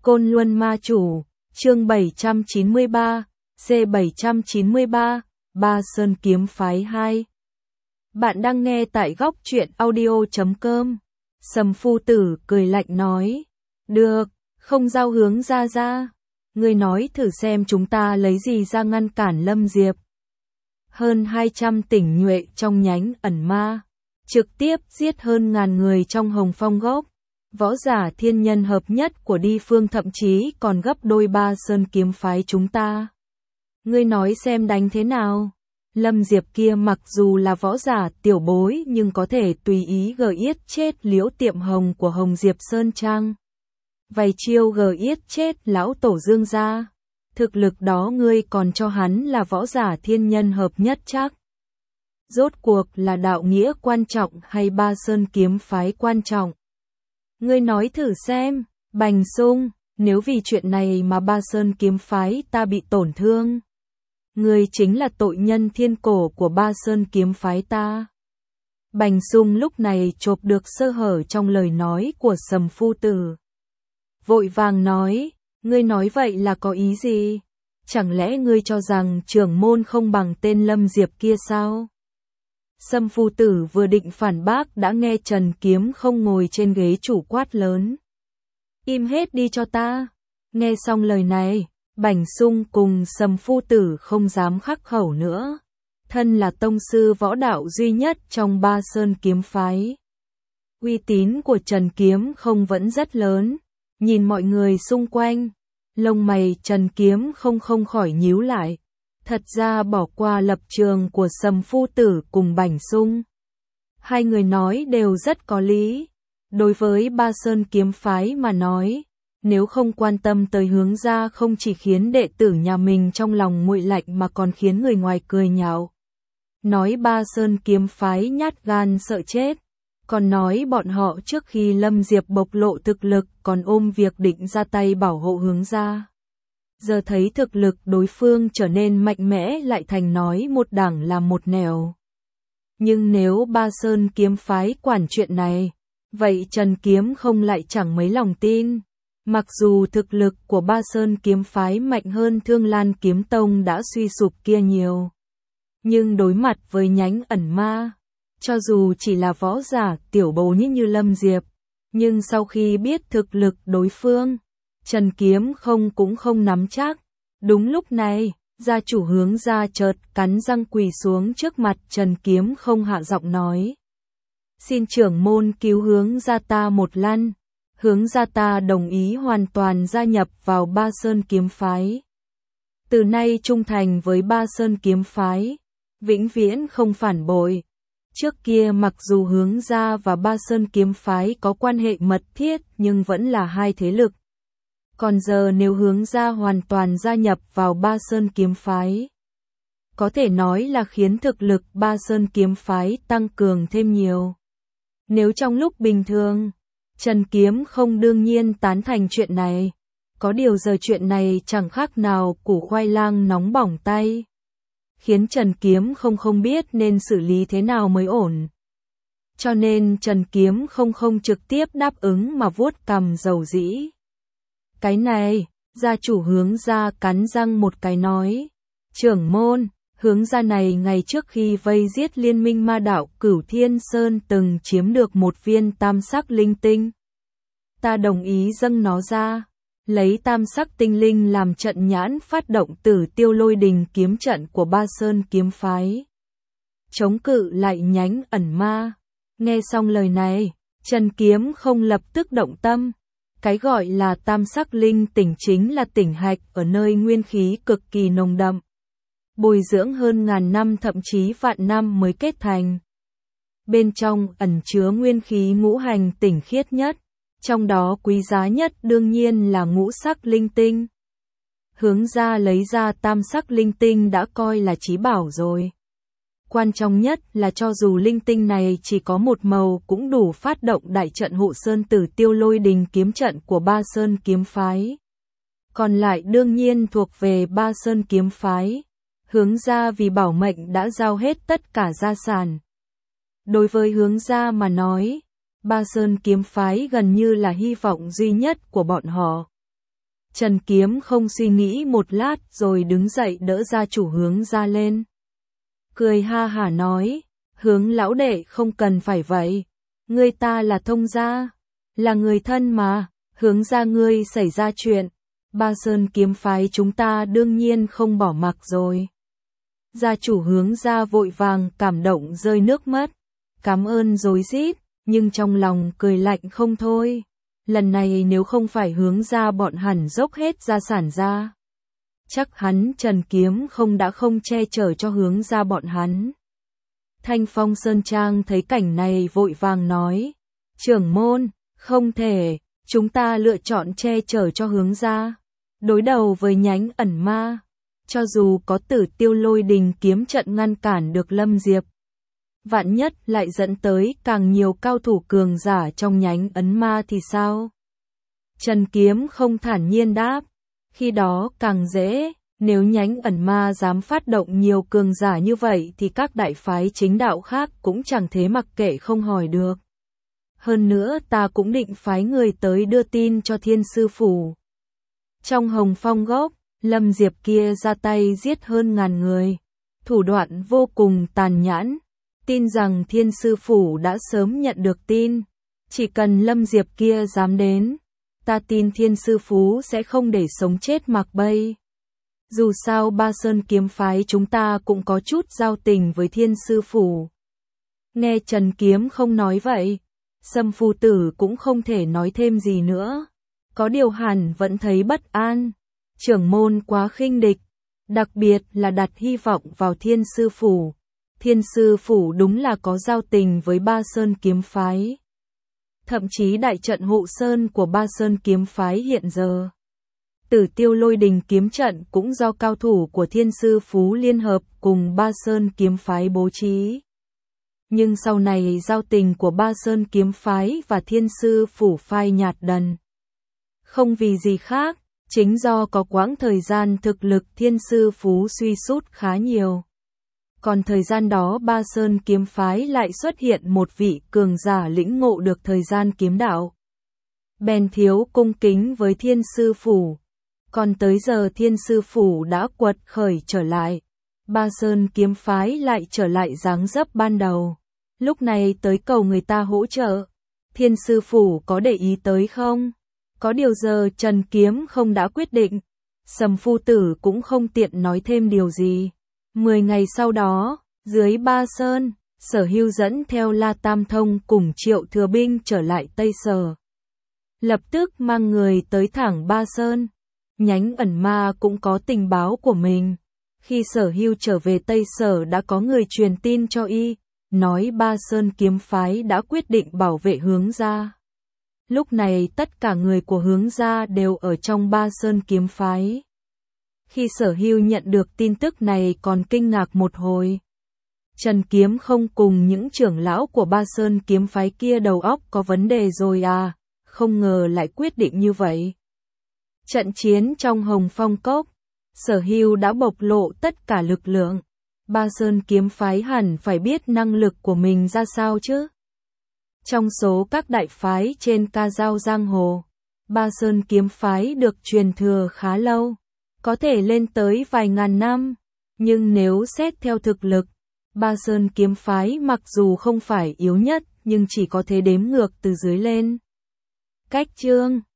Côn Luân Ma Chủ, chương 793, C793, Ba Sơn Kiếm Phái 2. Bạn đang nghe tại góc truyện audio.com. Sầm Phu Tử cười lạnh nói, được, không giao hướng ra. Ngươi nói thử xem chúng ta lấy gì ra ngăn cản Lâm Diệp. Hơn 200 tỉnh nhuệ trong nhánh ẩn ma, trực tiếp giết hơn ngàn người trong Hồng Phong Gốc. Võ giả thiên nhân hợp nhất của đi phương thậm chí còn gấp đôi Ba Sơn Kiếm Phái chúng ta. Ngươi nói xem đánh thế nào? Lâm Diệp kia mặc dù là võ giả tiểu bối nhưng có thể tùy ý gờ yết chết Liễu Tiệm Hồng của Hồng Diệp Sơn Trang. Vài chiêu gờ yết chết lão tổ Dương gia. Thực lực đó ngươi còn cho hắn là võ giả thiên nhân hợp nhất chắc. Rốt cuộc là đạo nghĩa quan trọng hay Ba Sơn Kiếm Phái quan trọng? Ngươi nói thử xem, Bành Sung, nếu vì chuyện này mà Ba Sơn Kiếm Phái ta bị tổn thương, ngươi chính là tội nhân thiên cổ của Ba Sơn Kiếm Phái ta. Bành Sung lúc này chộp được sơ hở trong lời nói của Sầm Phu Tử. Vội vàng nói, ngươi nói vậy là có ý gì? Chẳng lẽ ngươi cho rằng trưởng môn không bằng tên Lâm Diệp kia sao? Sầm Phu Tử vừa định phản bác đã nghe Trần Kiếm không ngồi trên ghế chủ quát lớn. Im hết đi cho ta. Nghe xong lời này, Bành Sung cùng Sầm Phu Tử không dám khắc khẩu nữa. Thân là tông sư võ đạo duy nhất trong Ba Sơn Kiếm Phái. Uy tín của Trần Kiếm không vẫn rất lớn. Nhìn mọi người xung quanh, lông mày Trần Kiếm không khỏi nhíu lại. Thật ra bỏ qua lập trường của Sầm Phu Tử cùng Bành Sung. Hai người nói đều rất có lý. Đối với Ba Sơn Kiếm Phái mà nói, nếu không quan tâm tới hướng ra không chỉ khiến đệ tử nhà mình trong lòng nguội lạnh mà còn khiến người ngoài cười nhạo. Nói Ba Sơn Kiếm Phái nhát gan sợ chết. Còn nói bọn họ trước khi Lâm Diệp bộc lộ thực lực còn ôm việc định ra tay bảo hộ hướng ra. Giờ thấy thực lực đối phương trở nên mạnh mẽ lại thành nói một đảng làm một nẻo. Nhưng nếu Ba Sơn Kiếm Phái quản chuyện này, vậy Trần Kiếm không lại chẳng mấy lòng tin. Mặc dù thực lực của Ba Sơn Kiếm Phái mạnh hơn Thương Lan Kiếm Tông đã suy sụp kia nhiều. Nhưng đối mặt với nhánh ẩn ma, cho dù chỉ là võ giả tiểu bối như Lâm Diệp, nhưng sau khi biết thực lực đối phương, Trần Kiếm cũng không nắm chắc. Đúng lúc này, gia chủ hướng ra chợt cắn răng quỳ xuống trước mặt Trần Kiếm không hạ giọng nói. Xin trưởng môn cứu hướng ra ta một lần. Hướng ra ta đồng ý hoàn toàn gia nhập vào Ba Sơn Kiếm Phái. Từ nay trung thành với Ba Sơn Kiếm Phái, vĩnh viễn không phản bội. Trước kia mặc dù hướng ra và Ba Sơn Kiếm Phái có quan hệ mật thiết nhưng vẫn là hai thế lực. Còn giờ nếu hướng ra hoàn toàn gia nhập vào Ba Sơn Kiếm Phái, có thể nói là khiến thực lực Ba Sơn Kiếm Phái tăng cường thêm nhiều. Nếu trong lúc bình thường, Trần Kiếm không đương nhiên tán thành chuyện này. Có điều giờ chuyện này chẳng khác nào củ khoai lang nóng bỏng tay. Khiến Trần Kiếm không biết nên xử lý thế nào mới ổn. Cho nên Trần Kiếm không trực tiếp đáp ứng mà vuốt cằm dầu dĩ. Cái này, gia chủ hướng ra cắn răng một cái nói. Trưởng môn, hướng ra này ngày trước khi vây giết liên minh ma đạo Cửu Thiên Sơn từng chiếm được một viên tam sắc linh tinh. Ta đồng ý dâng nó ra, lấy tam sắc tinh linh làm trận nhãn phát động Tử Tiêu Lôi Đình kiếm trận của Ba Sơn Kiếm Phái. Chống cự lại nhánh ẩn ma. Nghe xong lời này, Trần Kiếm không lập tức động tâm. Cái gọi là tam sắc linh tỉnh chính là tỉnh hạch ở nơi nguyên khí cực kỳ nồng đậm. Bồi dưỡng hơn ngàn năm thậm chí vạn năm mới kết thành. Bên trong ẩn chứa nguyên khí ngũ hành tỉnh khiết nhất. Trong đó quý giá nhất đương nhiên là ngũ sắc linh tinh. Hướng ra lấy ra tam sắc linh tinh đã coi là chí bảo rồi. Quan trọng nhất là cho dù linh tinh này chỉ có một màu cũng đủ phát động đại trận hộ sơn Tử Tiêu Lôi Đình kiếm trận của Ba Sơn Kiếm Phái. Còn lại đương nhiên thuộc về Ba Sơn Kiếm Phái. Hướng ra vì bảo mệnh đã giao hết tất cả gia sản. Đối với hướng ra mà nói, Ba Sơn Kiếm Phái gần như là hy vọng duy nhất của bọn họ. Trần Kiếm không suy nghĩ một lát rồi đứng dậy đỡ gia chủ Hướng gia lên. Cười ha hả nói, Hướng lão đệ không cần phải vậy. Ngươi ta là thông gia, là người thân mà, Hướng gia ngươi xảy ra chuyện. Ba Sơn kiếm phái chúng ta đương nhiên không bỏ mặc rồi. Gia chủ Hướng gia vội vàng cảm động rơi nước mắt. Cảm ơn rối rít, nhưng trong lòng cười lạnh không thôi. Lần này nếu không phải Hướng gia bọn hẳn dốc hết gia sản ra. Chắc hắn Trần Kiếm không đã không che chở cho Hướng gia bọn hắn. Thanh Phong Sơn Trang thấy cảnh này vội vàng nói. Trưởng môn, không thể, chúng ta lựa chọn che chở cho Hướng gia. Đối đầu với nhánh ẩn ma. Cho dù có Tử Tiêu Lôi Đình kiếm trận ngăn cản được Lâm Diệp. Vạn nhất lại dẫn tới càng nhiều cao thủ cường giả trong nhánh ấn ma thì sao? Trần Kiếm không thản nhiên đáp. Khi đó càng dễ, nếu nhánh ẩn ma dám phát động nhiều cường giả như vậy thì các đại phái chính đạo khác cũng chẳng thế mặc kệ không hỏi được. Hơn nữa ta cũng định phái người tới đưa tin cho Thiên Sư Phủ. Trong Hồng Phong Gốc, Lâm Diệp kia ra tay giết hơn 1000 người. Thủ đoạn vô cùng tàn nhẫn. Tin rằng Thiên Sư Phủ đã sớm nhận được tin. Chỉ cần Lâm Diệp kia dám đến, ta tin Thiên Sư Phú sẽ không để sống chết mặc bay. Dù sao Ba Sơn kiếm phái chúng ta cũng có chút giao tình với Thiên Sư Phủ. Nghe Trần Kiếm không nói vậy, Sâm phu tử cũng không thể nói thêm gì nữa. Có điều hẳn vẫn thấy bất an. Trưởng môn quá khinh địch, đặc biệt là đặt hy vọng vào Thiên Sư Phủ. Thiên Sư Phủ đúng là có giao tình với Ba Sơn kiếm phái. Thậm chí đại trận hộ sơn của Ba Sơn kiếm phái hiện giờ. Tử Tiêu Lôi Đình kiếm trận cũng do cao thủ của Thiên Sư Phú liên hợp cùng Ba Sơn kiếm phái bố trí. Nhưng sau này giao tình của Ba Sơn kiếm phái và Thiên Sư Phủ phai nhạt dần. Không vì gì khác, chính do có quãng thời gian thực lực Thiên Sư Phú suy sút khá nhiều. Còn thời gian đó Ba Sơn kiếm phái lại xuất hiện một vị cường giả lĩnh ngộ được thời gian kiếm đạo. Bèn thiếu cung kính với Thiên Sư Phủ. Còn tới giờ Thiên Sư Phủ đã quật khởi trở lại. Ba Sơn kiếm phái lại trở lại dáng dấp ban đầu. Lúc này tới cầu người ta hỗ trợ. Thiên Sư Phủ có để ý tới không? Có điều giờ Trần Kiếm không đã quyết định. Sâm phu tử cũng không tiện nói thêm điều gì. 10 ngày sau đó, dưới Ba Sơn, Sở Hưu dẫn theo La Tam Thông cùng Triệu Thừa Binh trở lại Tây Sở. Lập tức mang người tới thẳng Ba Sơn. Nhánh ẩn ma cũng có tình báo của mình. Khi Sở Hưu trở về Tây Sở đã có người truyền tin cho y, nói Ba Sơn kiếm phái đã quyết định bảo vệ Hướng gia. Lúc này tất cả người của Hướng gia đều ở trong Ba Sơn kiếm phái. Khi Sở Hưu nhận được tin tức này còn kinh ngạc một hồi. Trần Kiếm không cùng những trưởng lão của Ba Sơn kiếm phái kia đầu óc có vấn đề rồi à, không ngờ lại quyết định như vậy. Trận chiến trong Hồng Phong Cốc, Sở Hưu đã bộc lộ tất cả lực lượng. Ba Sơn kiếm phái hẳn phải biết năng lực của mình ra sao chứ. Trong số các đại phái trên ca dao giang hồ, Ba Sơn kiếm phái được truyền thừa khá lâu, có thể lên tới vài ngàn năm. Nhưng nếu xét theo thực lực, Ba Sơn kiếm phái mặc dù không phải yếu nhất nhưng chỉ có thể đếm ngược từ dưới lên. Cách chương